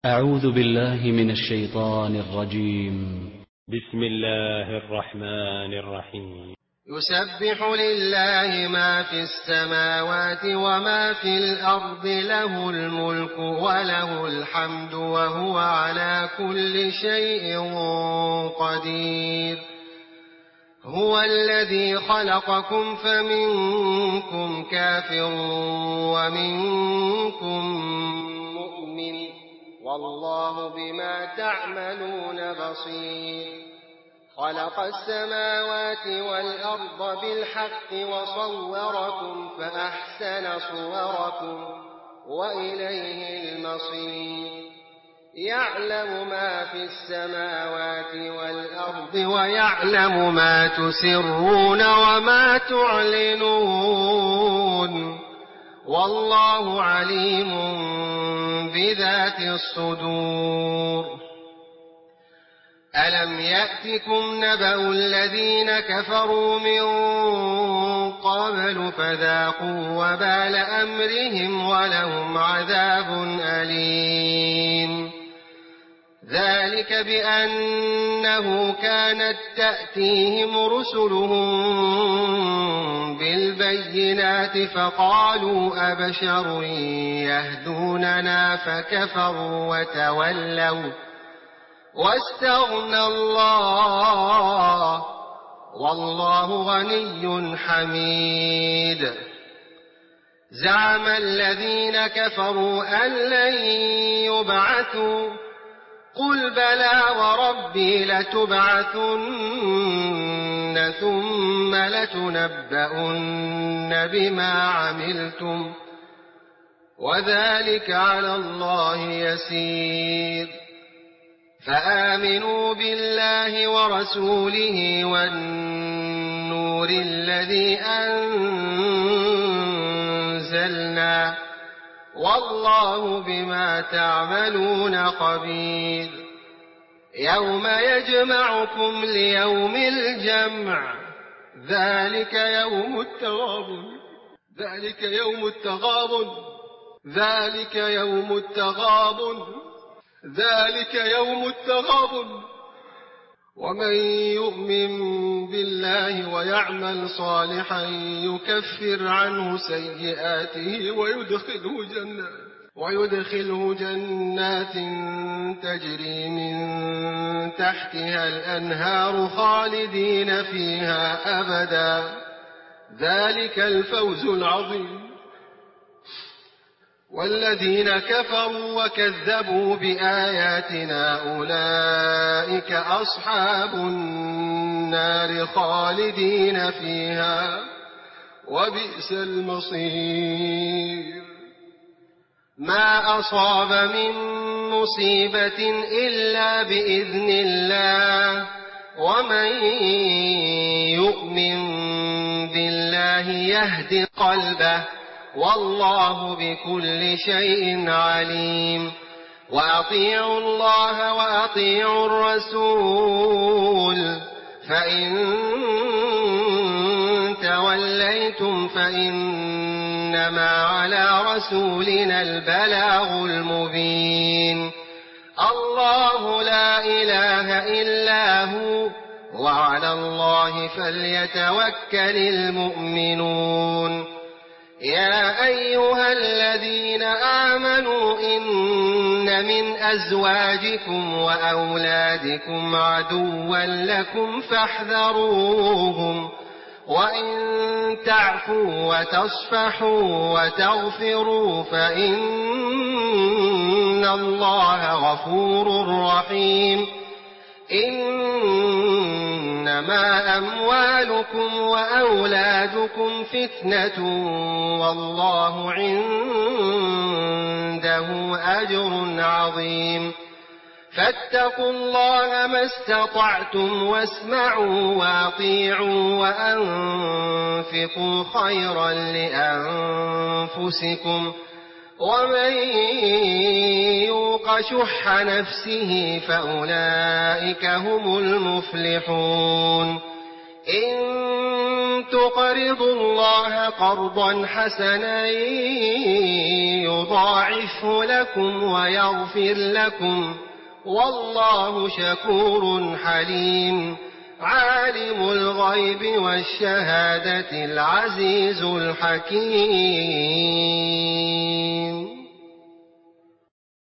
أعوذ بالله من الشيطان الرجيم. بسم الله الرحمن الرحيم. يسبح لله ما في السماوات وما في الأرض، له الملك وله الحمد وهو على كل شيء قدير. هو الذي خلقكم فمنكم كافر ومنكم مؤمن، والله بما تعملون بصير. خلق السماوات والأرض بالحق وصوركم فأحسن صوركم وإليه المصير. يعلم ما في السماوات والأرض ويعلم ما تسرون وما تعلنون، والله عليم بذات الصدور. ألم يأتكم نبأ الذين كفروا من قبل فذاقوا وبال أمرهم ولهم عذاب أليم. ذلك بأنه كانت تأتيهم رسلهم بالبينات فقالوا أبشر يهدوننا فكفروا وتولوا واستغنى الله، والله غني حميد. زعم الذين كفروا أن لن يبعثوا، قل بلى وربي لتبعثن ثم لتنبؤن بما عملتم وذلك على الله يسير. فآمنوا بالله ورسوله والنور الذي أنزلنا، والله بما تعملون خبير. يوم يجمعكم ليوم الجمع، ذلك يوم التغابن، ذلك يوم التغابن، ذلك يوم التغابن، ذلك يوم التغابن. ومن يؤمن بالله ويعمل صالحا يكفر عنه سيئاته ويدخله جنات تجري من تحتها الأنهار خالدين فيها أبدا، ذلك الفوز العظيم. والذين كفروا وكذبوا بآياتنا أولئك أصحاب النار خالدين فيها وبئس المصير. ما أصاب من مصيبة إلا بإذن الله، ومن يؤمن بالله يهد قلبه، والله بكل شيء عليم. وأطيعوا الله وأطيعوا الرسول، فإن توليتم فإنما على رسولنا البلاغ المبين. الله لا إله إلا هو، وعلى الله فليتوكل المؤمنون. يا أيها الذين آمنوا إن من أزواجكم وأولادكم عدوا لكم فاحذروهم، وإن تعفوا وتصفحوا وتغفروا فإن الله غفور رحيم. إنما أموالكم وأولادكم فتنة، والله عنده أجر عظيم. فاتقوا الله ما استطعتم واسمعوا وأطيعوا وأنفقوا خيرا لأنفسكم، ومن يوق شح نفسه فأولئك هم المفلحون. إن تقرضوا الله قرضا حسنا يضاعفه لكم ويغفر لكم والله شكور حليم عالم الغيب والشهادة العزيز الحكيم